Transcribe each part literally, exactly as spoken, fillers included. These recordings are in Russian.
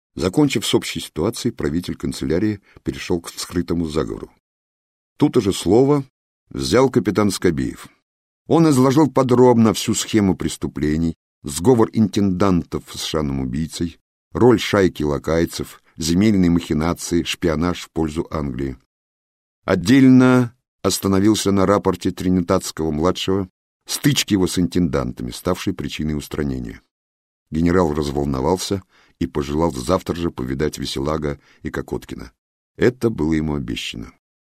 Закончив с общей ситуацией, правитель канцелярии перешел к скрытому заговору. Тут уже слово взял капитан Скобеев. Он изложил подробно всю схему преступлений, сговор интендантов с шаном-убийцей, роль шайки лакайцев, земельные махинации, шпионаж в пользу Англии. Отдельно остановился на рапорте Тринитатского-младшего, стычки его с интендантами, ставшей причиной устранения. Генерал разволновался и пожелал завтра же повидать Веселага и Кокоткина. Это было ему обещано.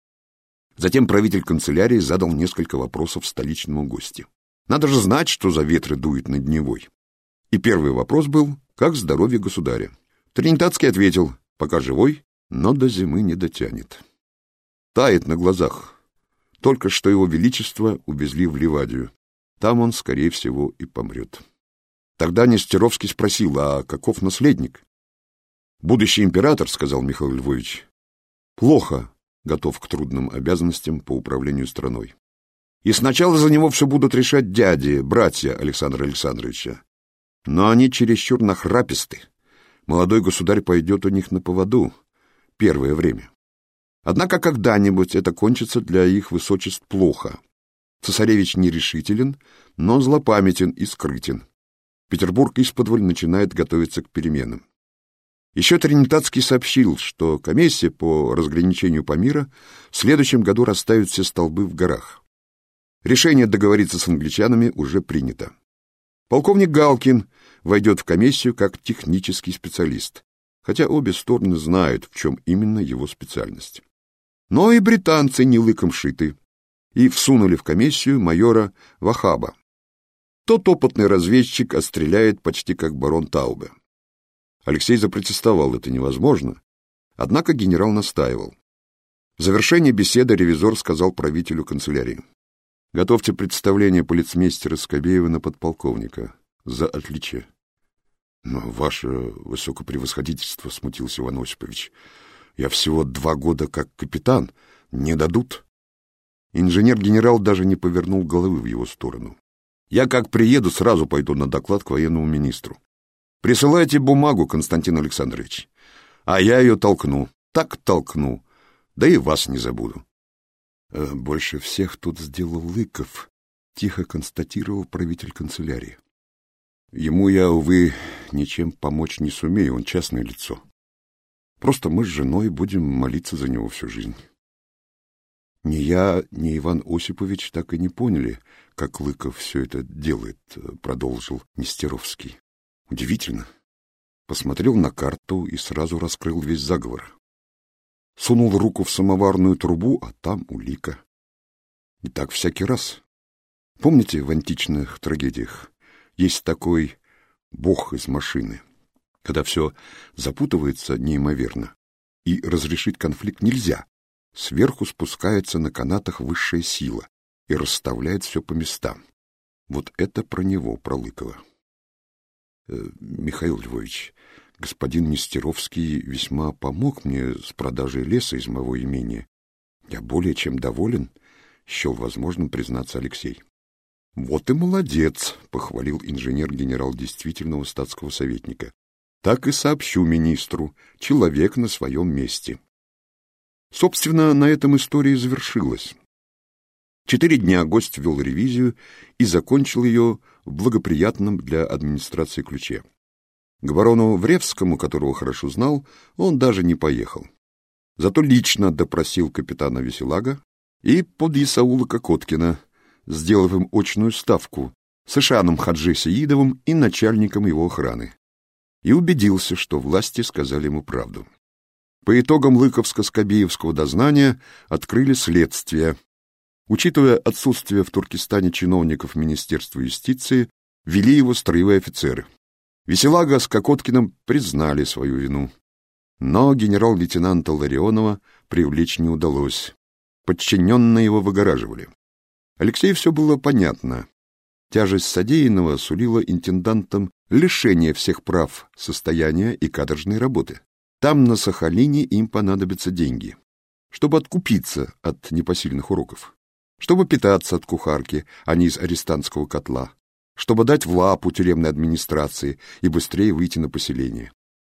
Затем правитель канцелярии задал несколько вопросов столичному гостю. Надо же знать, что за ветры дует над Невой. И первый вопрос был: как здоровье государя? Тринитатский ответил: пока живой, но до зимы не дотянет. Тает на глазах. Только что его величество увезли в Ливадию. Там он, скорее всего, и помрет. Тогда Нестеровский спросил: а каков наследник? Будущий император, сказал Михаил Львович, плохо готов к трудным обязанностям по управлению страной. И сначала за него все будут решать дяди, братья Александра Александровича. Но они чересчур нахраписты. Молодой государь пойдет у них на поводу первое время. Однако когда-нибудь это кончится для их высочеств плохо. Цесаревич нерешителен, но злопамятен и скрытен. Петербург исподволь начинает готовиться к переменам. Еще Тринитатский сообщил, что комиссия по разграничению Памира в следующем году расставит все столбы в горах. Решение договориться с англичанами уже принято. Полковник Галкин войдет в комиссию как технический специалист, хотя обе стороны знают, в чем именно его специальность. Но и британцы не лыком шиты, и всунули в комиссию майора Вахаба. Тот опытный разведчик, а стреляет почти как барон Таубе. Алексей запротестовал: это невозможно. Однако генерал настаивал. В завершении беседы ревизор сказал правителю канцелярии: готовьте представление полицмейстера Скобеева на подполковника за отличие. Но ваше высокопревосходительство, смутился Иван Осипович, я всего два года как капитан, не дадут. Инженер-генерал даже не повернул головы в его сторону. Я как приеду, сразу пойду на доклад к военному министру. Присылайте бумагу, Константин Александрович, а я ее толкну, так толкну, да и вас не забуду. Больше всех тут сделал Лыков, тихо констатировал правитель канцелярии. Ему я, увы, ничем помочь не сумею, он частное лицо. Просто мы с женой будем молиться за него всю жизнь. Ни я, ни Иван Осипович так и не поняли, как Лыков все это делает, продолжил Нестеровский. Удивительно. Посмотрел на карту и сразу раскрыл весь заговор. Сунул руку в самоварную трубу, а там улика. И так всякий раз. Помните, в античных трагедиях есть такой бог из машины, когда все запутывается неимоверно, и разрешить конфликт нельзя. Сверху спускается на канатах высшая сила и расставляет все по местам. Вот это про него, про Лыкова. Э, Михаил Львович, господин Нестеровский весьма помог мне с продажей леса из моего имения. Я более чем доволен, счел возможным признаться Алексей. Вот и молодец, похвалил инженер-генерал действительного статского советника. Так и сообщу министру, человек на своем месте. Собственно, на этом история завершилась. Четыре дня гость вел ревизию и закончил ее в благоприятном для администрации ключе. К барону Вревскому, которого хорошо знал, он даже не поехал. Зато лично допросил капитана Веселага и подъясаула Кокоткина, сделав им очную ставку с Ишаном Хаджи Сеидовым и начальником его охраны, и убедился, что власти сказали ему правду. По итогам Лыковско-Скобеевского дознания открыли следствие. Учитывая отсутствие в Туркестане чиновников Министерства юстиции, вели его строевые офицеры. Веселага с Кокоткиным признали свою вину. Но генерал-лейтенанта Ларионова привлечь не удалось. Подчиненные его выгораживали. Алексею все было понятно. Тяжесть содеянного сулила интендантам лишение всех прав, состояния и каторжной работы. Там, на Сахалине, им понадобятся деньги, чтобы откупиться от непосильных уроков, чтобы питаться от кухарки, а не из арестантского котла, чтобы дать в лапу тюремной администрации и быстрее выйти на поселение.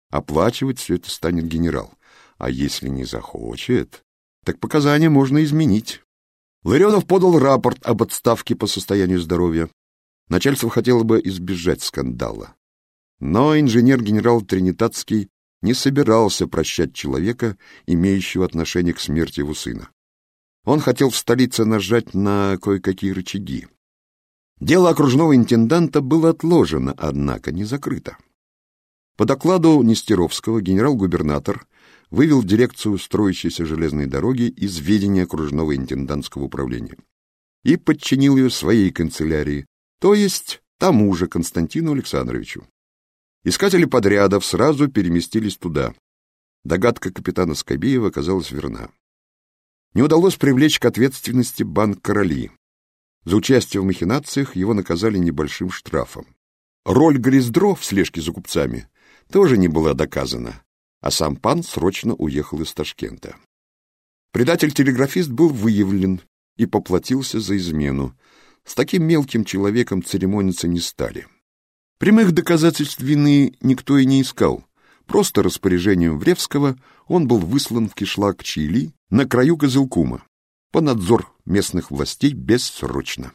Оплачивать все это станет генерал. А если не захочет, так показания можно изменить. Ларионов подал рапорт об отставке по состоянию здоровья. Начальство хотело бы избежать скандала. Но инженер-генерал Тринитатский не собирался прощать человека, имеющего отношение к смерти его сына. Он хотел в столице нажать на кое-какие рычаги. Дело окружного интенданта было отложено, однако не закрыто. По докладу Нестеровского генерал-губернатор вывел дирекцию строящейся железной дороги из ведения окружного интендантского управления и подчинил ее своей канцелярии, то есть тому же Константину Александровичу. Искатели подрядов сразу переместились туда. Догадка капитана Скобеева оказалась верна. Не удалось привлечь к ответственности банк «Короли». За участие в махинациях его наказали небольшим штрафом. Роль Гриздро в слежке за купцами тоже не была доказана, а сам пан срочно уехал из Ташкента. Предатель-телеграфист был выявлен и поплатился за измену. С таким мелким человеком церемониться не стали. Прямых доказательств вины никто и не искал. Просто распоряжением Вревского он был выслан в кишлак Чили на краю Кызылкума по надзор местных властей бессрочно.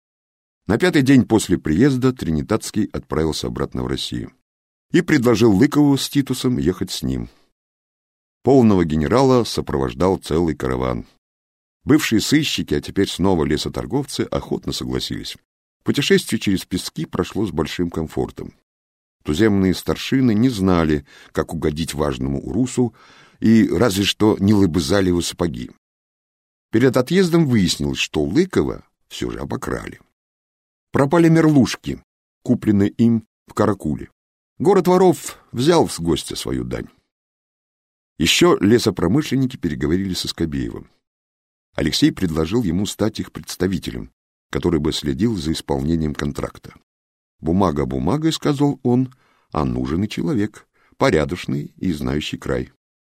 На пятый день после приезда Тринитатский отправился обратно в Россию и предложил Лыкову с Титусом ехать с ним. Полного генерала сопровождал целый караван. Бывшие сыщики, а теперь снова лесоторговцы, охотно согласились. Путешествие через пески прошло с большим комфортом. Туземные старшины не знали, как угодить важному урусу, и разве что не лобызали его сапоги. Перед отъездом выяснилось, что Лыкова все же обокрали. Пропали мерлушки, купленные им в Каракуле. Город воров взял с гостя свою дань. Еще лесопромышленники переговорили со Скобеевым. Алексей предложил ему стать их представителем, который бы следил за исполнением контракта. «Бумага бумагой», — сказал он, — «а нужен и человек, порядочный и знающий край».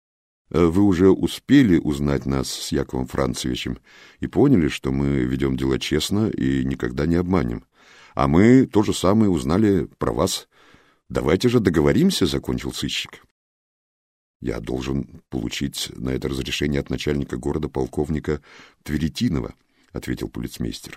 «Вы уже успели узнать нас с Яковом Францевичем и поняли, что мы ведем дела честно и никогда не обманем. А мы то же самое узнали про вас. Давайте же договоримся», — закончил сыщик. «Я должен получить на это разрешение от начальника города полковника Тверетинова», — ответил полицмейстер.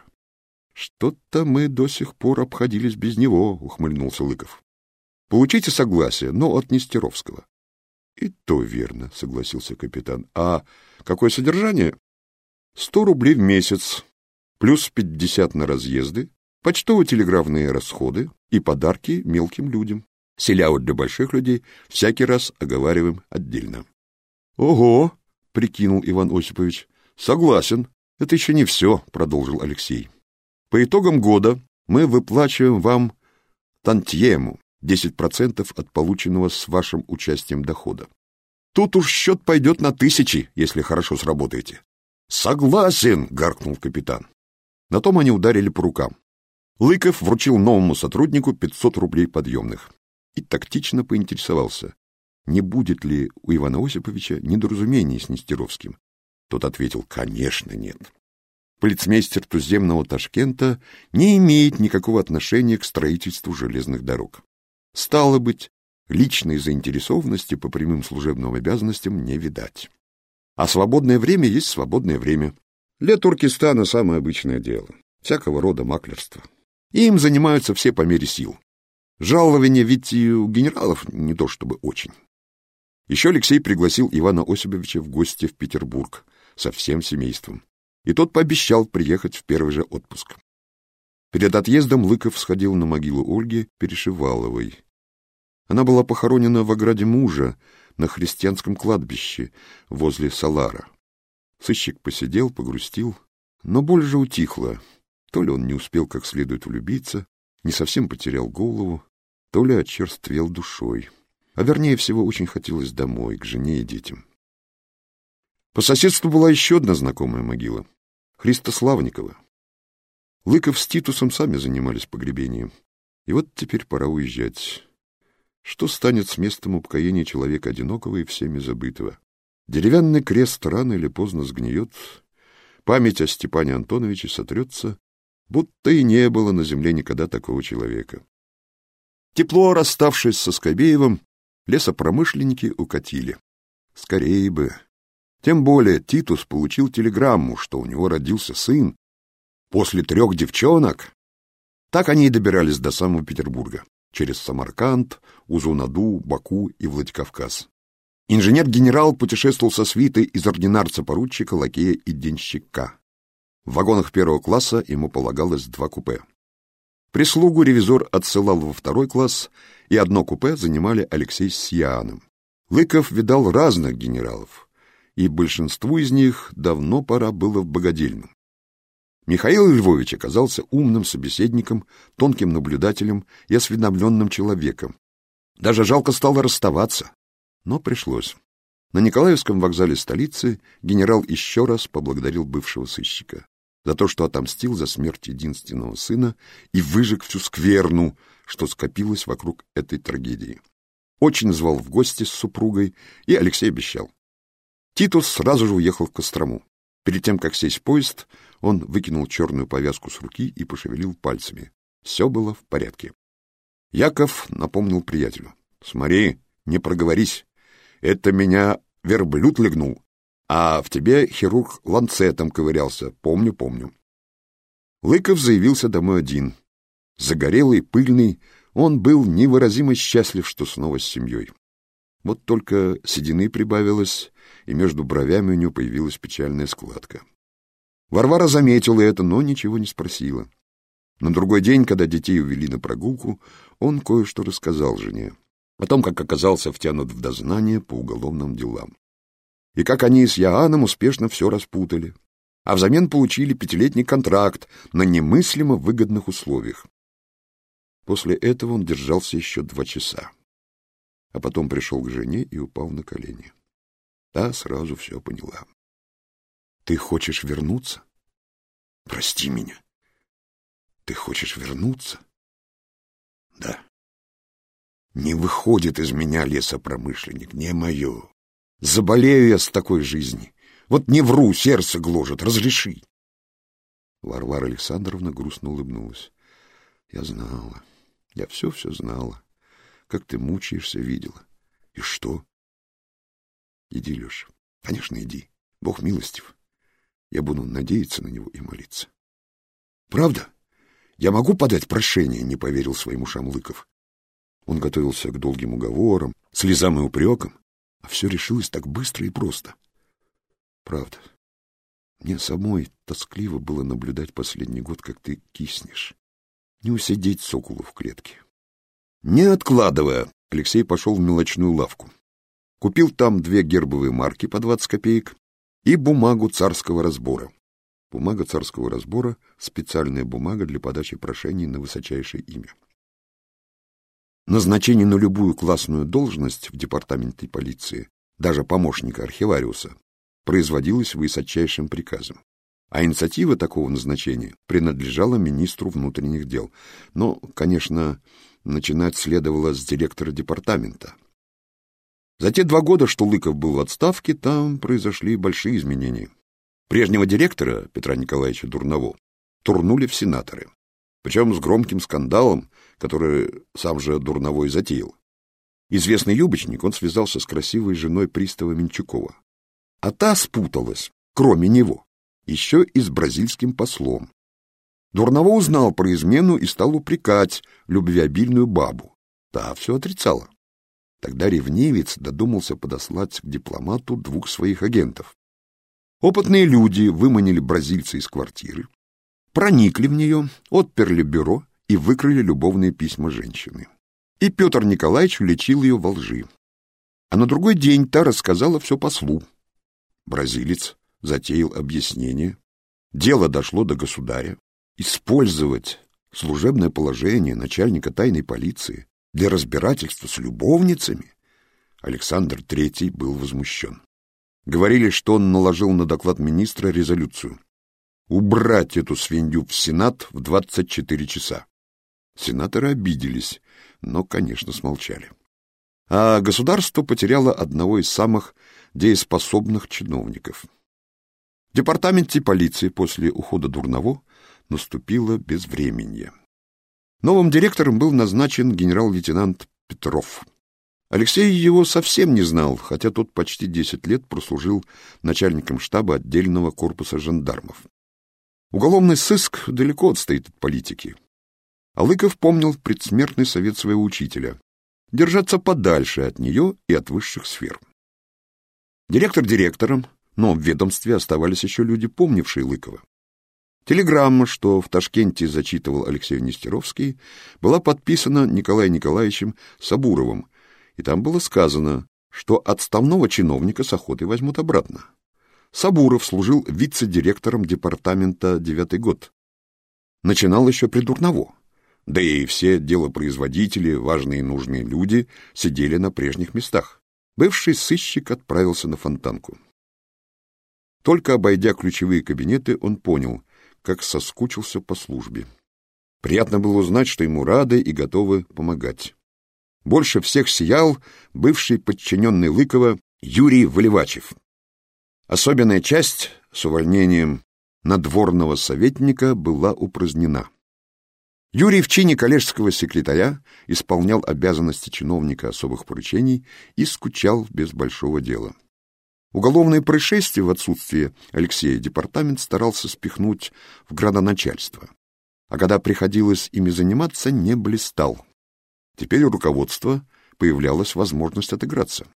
«Что-то мы до сих пор обходились без него», — ухмыльнулся Лыков. «Получите согласие, но от Нестеровского». «И то верно», — согласился капитан. «А какое содержание?» «Сто рублей в месяц, плюс пятьдесят на разъезды, почтово-телеграфные расходы и подарки мелким людям. Селяут для больших людей всякий раз оговариваем отдельно». «Ого!» — прикинул Иван Осипович. «Согласен. Это еще не все», — продолжил Алексей. «По итогам года мы выплачиваем вам тантьему, десять процентов от полученного с вашим участием дохода. Тут уж счет пойдет на тысячи, если хорошо сработаете». «Согласен!» — гаркнул капитан. На том они ударили по рукам. Лыков вручил новому сотруднику пятьсот рублей подъемных и тактично поинтересовался, не будет ли у Ивана Осиповича недоразумений с Нестеровским. Тот ответил: «Конечно, нет. Полицмейстер туземного Ташкента не имеет никакого отношения к строительству железных дорог. Стало быть, личной заинтересованности по прямым служебным обязанностям не видать. А свободное время есть свободное время. Для Туркестана самое обычное дело, всякого рода маклерство. Им занимаются все по мере сил. Жалование ведь и у генералов не то чтобы очень». Еще Алексей пригласил Ивана Осиповича в гости в Петербург со всем семейством, и тот пообещал приехать в первый же отпуск. Перед отъездом Лыков сходил на могилу Ольги Перешиваловой. Она была похоронена в ограде мужа на христианском кладбище возле Салара. Сыщик посидел, погрустил, но боль же утихла. То ли он не успел как следует влюбиться, не совсем потерял голову, то ли очерствел душой. А вернее всего, очень хотелось домой, к жене и детям. По соседству была еще одна знакомая могила — Христославникова. Лыков с Титусом сами занимались погребением. И вот теперь пора уезжать. Что станет с местом упокоения человека одинокого и всеми забытого? Деревянный крест рано или поздно сгниет, память о Степане Антоновиче сотрется, будто и не было на земле никогда такого человека. Тепло расставшись со Скобеевым, Лесопромышленники укатили. Скорее бы. Тем более Титус получил телеграмму, что у него родился сын. После трех девчонок. Так они и добирались до самого Петербурга. Через Самарканд, Узунаду, Баку и Владикавказ. Инженер-генерал путешествовал со свитой из ординарца-поручика, лакея и денщика. В вагонах первого класса ему полагалось два купе. Прислугу ревизор отсылал во второй класс, и одно купе занимали Алексей с Иоанном. Лыков видал разных генералов, и большинству из них давно пора было в богадельню. Михаил Львович оказался умным собеседником, тонким наблюдателем и осведомленным человеком. Даже жалко стало расставаться, но пришлось. На Николаевском вокзале столицы генерал еще раз поблагодарил бывшего сыщика за то, что отомстил за смерть единственного сына и выжег всю скверну, что скопилось вокруг этой трагедии. Очень звал в гости с супругой, и Алексей обещал. Титус сразу же уехал в Кострому. Перед тем, как сесть в поезд, он выкинул черную повязку с руки и пошевелил пальцами. Все было в порядке. Яков напомнил приятелю. — Смотри, не проговорись. Это меня верблюд легнул, а в тебе хирург ланцетом ковырялся. Помню, помню. Лыков заявился домой один. Загорелый, пыльный, он был невыразимо счастлив, что снова с семьей. Вот только седины прибавилось, и между бровями у него появилась печальная складка. Варвара заметила это, но ничего не спросила. На другой день, когда детей увели на прогулку, он кое-что рассказал жене о том, как оказался втянут в дознание по уголовным делам. И как они с Иоанном успешно все распутали, а взамен получили пятилетний контракт на немыслимо выгодных условиях. После этого он держался еще два часа, а потом пришел к жене и упал на колени. Та сразу все поняла. — Ты хочешь вернуться? Прости меня. Ты хочешь вернуться? Да. Не выходит из меня лесопромышленник, не мое. Заболею я с такой жизни. Вот не вру, сердце гложет, разреши. Варвара Александровна грустно улыбнулась. Я знала, я все-все знала. Как ты мучаешься, видела. И что? Иди, Леша. Конечно, иди. Бог милостив. Я буду надеяться на него и молиться. Правда? Я могу подать прошение, не поверил своим ушам Лыков. Он готовился к долгим уговорам, слезам и упрекам, а все решилось так быстро и просто. Правда. Мне самой тоскливо было наблюдать последний год, как ты киснешь. Не усидеть соколу в клетке. Не откладывая, Алексей пошел в мелочную лавку. Купил там две гербовые марки по двадцать копеек и бумагу царского разбора. Бумага царского разбора — специальная бумага для подачи прошений на высочайшее имя. Назначение на любую классную должность в департаменте полиции, даже помощника архивариуса, производилось высочайшим приказом. А инициатива такого назначения принадлежала министру внутренних дел. Но, конечно, начинать следовало с директора департамента. За те два года, что Лыков был в отставке, там произошли большие изменения. Прежнего директора, Петра Николаевича Дурново, турнули в сенаторы. Причем с громким скандалом, который сам же Дурново и затеял. Известный юбочник, он связался с красивой женой пристава Менчукова. А та спуталась, кроме него, еще и с бразильским послом. Дурново узнал про измену и стал упрекать любвеобильную бабу. Та все отрицала. Тогда ревнивец додумался подослать к дипломату двух своих агентов. Опытные люди выманили бразильца из квартиры, проникли в нее, отперли бюро и выкрали любовные письма женщины. И Петр Николаевич уличил ее во лжи. А на другой день та рассказала все послу. Бразилец затеял объяснение. Дело дошло до государя. Использовать служебное положение начальника тайной полиции для разбирательства с любовницами Александр Третий был возмущен. Говорили, что он наложил на доклад министра резолюцию убрать эту свинью в Сенат в двадцать четыре часа. Сенаторы обиделись, но, конечно, смолчали. А государство потеряло одного из самых дееспособных чиновников. В департаменте полиции после ухода Дурново наступило безвременье. Новым директором был назначен генерал-лейтенант Петров. Алексей его совсем не знал, хотя тот почти десять лет прослужил начальником штаба отдельного корпуса жандармов. Уголовный сыск далеко отстоит от политики. А Лыков помнил предсмертный совет своего учителя — держаться подальше от нее и от высших сфер. Директор директором, но в ведомстве оставались еще люди, помнившие Лыкова. Телеграмма, что в Ташкенте зачитывал Алексей Нестеровский, была подписана Николаем Николаевичем Сабуровым, и там было сказано, что отставного чиновника с охотой возьмут обратно. Сабуров служил вице-директором департамента девятый год. Начинал еще при Дурново, да и все делопроизводители, важные и нужные люди сидели на прежних местах. Бывший сыщик отправился на Фонтанку. Только обойдя ключевые кабинеты, он понял, как соскучился по службе. Приятно было узнать, что ему рады и готовы помогать. Больше всех сиял бывший подчиненный Лыкова Юрий Выливачев. Особенная часть с увольнением надворного советника была упразднена. Юрий в чине коллежского секретаря исполнял обязанности чиновника особых поручений и скучал без большого дела. Уголовные происшествия в отсутствие Алексея департамент старался спихнуть в градоначальство, а когда приходилось ими заниматься, не блистал. Теперь у руководства появлялась возможность отыграться.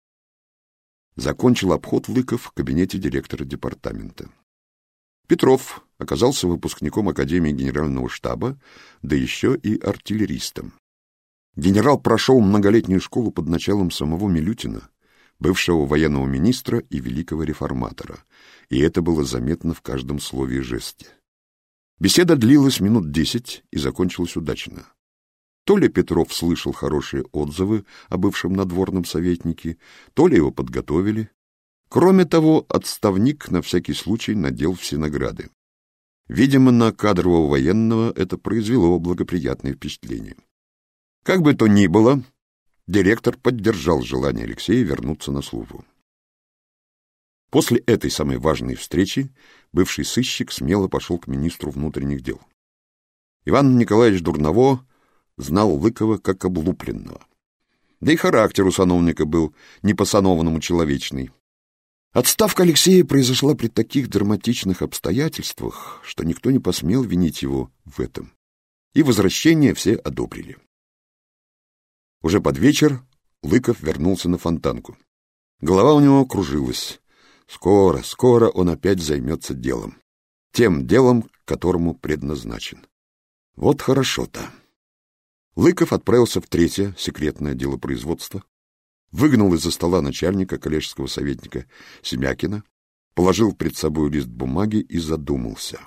Закончил обход Лыков в кабинете директора департамента. Петров оказался выпускником Академии Генерального штаба, да еще и артиллеристом. Генерал прошел многолетнюю школу под началом самого Милютина, бывшего военного министра и великого реформатора, и это было заметно в каждом слове и жесте. Беседа длилась минут десять и закончилась удачно. То ли Петров слышал хорошие отзывы о бывшем надворном советнике, то ли его подготовили. Кроме того, отставник на всякий случай надел все награды. Видимо, на кадрового военного это произвело благоприятное впечатление. Как бы то ни было, директор поддержал желание Алексея вернуться на службу. После этой самой важной встречи бывший сыщик смело пошел к министру внутренних дел. Иван Николаевич Дурново знал Лыкова как облупленного. Да и характер у сановника был не по-сановному человечный. Отставка Алексея произошла при таких драматичных обстоятельствах, что никто не посмел винить его в этом. И возвращение все одобрили. Уже под вечер Лыков вернулся на Фонтанку. Голова у него кружилась. Скоро, скоро он опять займется делом. Тем делом, к которому предназначен. Вот хорошо-то. Лыков отправился в третье секретное делопроизводство, выгнал из-за стола начальника коллежского советника Семякина, положил пред собой лист бумаги и задумался.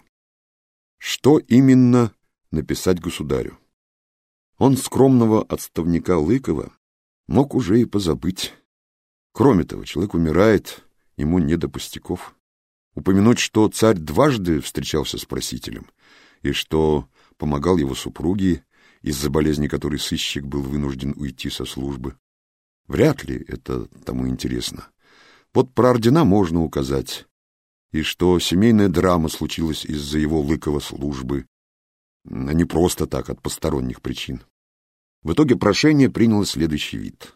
Что именно написать государю? Он скромного отставника Лыкова мог уже и позабыть. Кроме того, человек умирает, ему не до пустяков. Упомянуть, что царь дважды встречался с просителем, и что помогал его супруге, из-за болезни которой сыщик был вынужден уйти со службы. Вряд ли это тому интересно. Вот про ордена можно указать, и что семейная драма случилась из-за его Лыкова службы, а не просто так, от посторонних причин. В итоге прошение приняло следующий вид.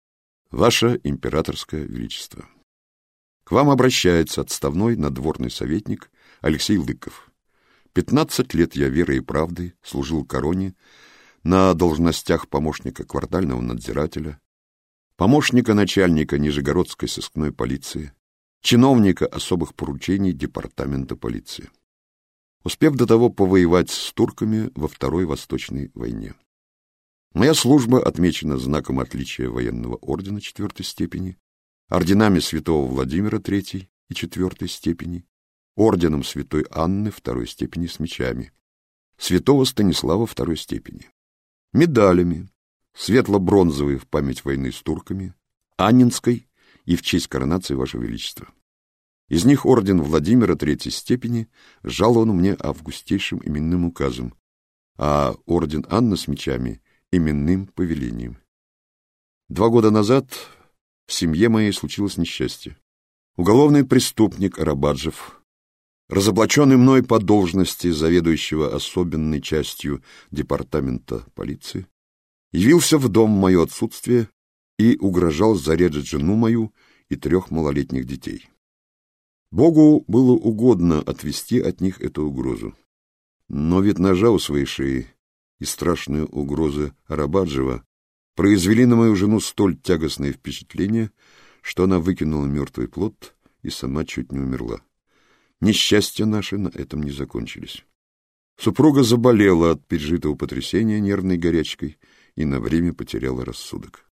Ваше императорское величество, к вам обращается отставной надворный советник Алексей Лыков. Пятнадцать лет я верой и правдой служил короне на должностях помощника квартального надзирателя, помощника начальника Нижегородской сыскной полиции, чиновника особых поручений департамента полиции, успев до того повоевать с турками во Второй Восточной войне. Моя служба отмечена знаком отличия военного ордена четвертой степени, орденами святого Владимира третьей и четвертой степени, орденом святой Анны второй степени с мечами, святого Станислава второй степени, медалями, светло-бронзовой в память войны с турками, Аннинской и в честь коронации Вашего Величества. Из них орден Владимира третьей степени жалован мне августейшим именным указом, а орден Анны с мечами — именным повелением. Два года назад в семье моей случилось несчастье. Уголовный преступник Арабаджев, разоблаченный мной по должности заведующего особенной частью департамента полиции, явился в дом в мое отсутствие и угрожал зарезать жену мою и трех малолетних детей. Богу было угодно отвести от них эту угрозу. Но вид ножа у своей шеи и страшные угрозы Арабаджева произвели на мою жену столь тягостное впечатление, что она выкинула мертвый плод и сама чуть не умерла. Несчастья наши на этом не закончились. Супруга заболела от пережитого потрясения нервной горячкой и на время потеряла рассудок.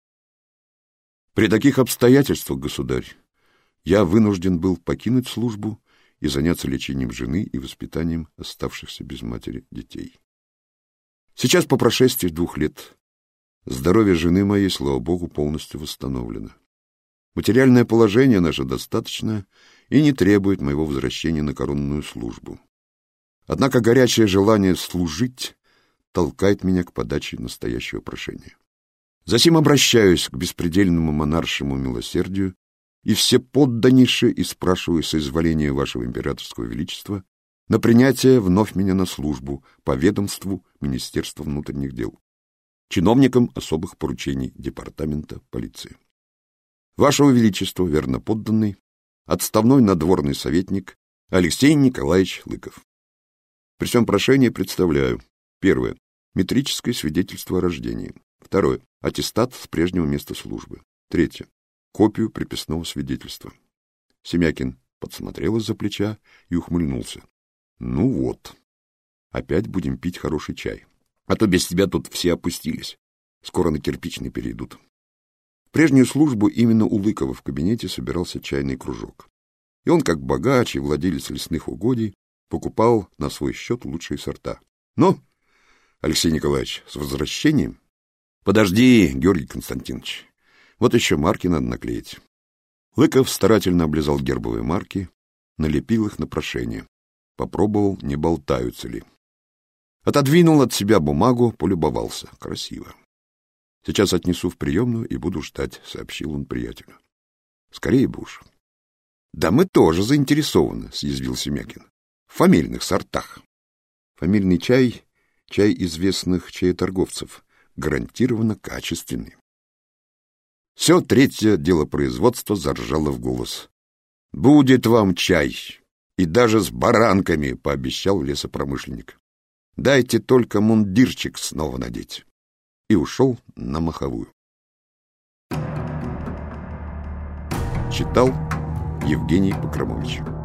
При таких обстоятельствах, государь, я вынужден был покинуть службу и заняться лечением жены и воспитанием оставшихся без матери детей. Сейчас, по прошествии двух лет, здоровье жены моей, слава Богу, полностью восстановлено. Материальное положение наше достаточное и не требует моего возвращения на коронную службу. Однако горячее желание служить толкает меня к подаче настоящего прошения. Засим обращаюсь к беспредельному монаршему милосердию и всеподданнейше и спрашиваю соизволения вашего императорского величества на принятие вновь меня на службу по ведомству Министерства внутренних дел, чиновникам особых поручений Департамента полиции. Вашего величества, верно подданный, отставной надворный советник Алексей Николаевич Лыков. При всем прошении представляю: первое — метрическое свидетельство о рождении; второе — аттестат с прежнего места службы; третье — копию приписного свидетельства. Семякин подсмотрел из-за плеча и ухмыльнулся. Ну вот, опять будем пить хороший чай, а то без тебя тут все опустились, скоро на кирпичный перейдут. В прежнюю службу именно у Лыкова в кабинете собирался чайный кружок, и он, как богач и владелец лесных угодий, покупал на свой счет лучшие сорта. Ну, Алексей Николаевич, с возвращением. Подожди, Георгий Константинович, вот еще марки надо наклеить. Лыков старательно облизал гербовые марки, налепил их на прошение, попробовал, не болтаются ли. Отодвинул от себя бумагу, полюбовался. Красиво. Сейчас отнесу в приемную и буду ждать, сообщил он приятелю. Скорее бы уж. Да мы тоже заинтересованы, съязвил Семякин. В фамильных сортах. Фамильный чай — чай известных чаеторговцев, гарантированно качественный. Все третье дело производства заржало в голос. «Будет вам чай, и даже с баранками», — пообещал лесопромышленник. «Дайте только мундирчик снова надеть». И ушел на маховую. Читал Евгений Покромович.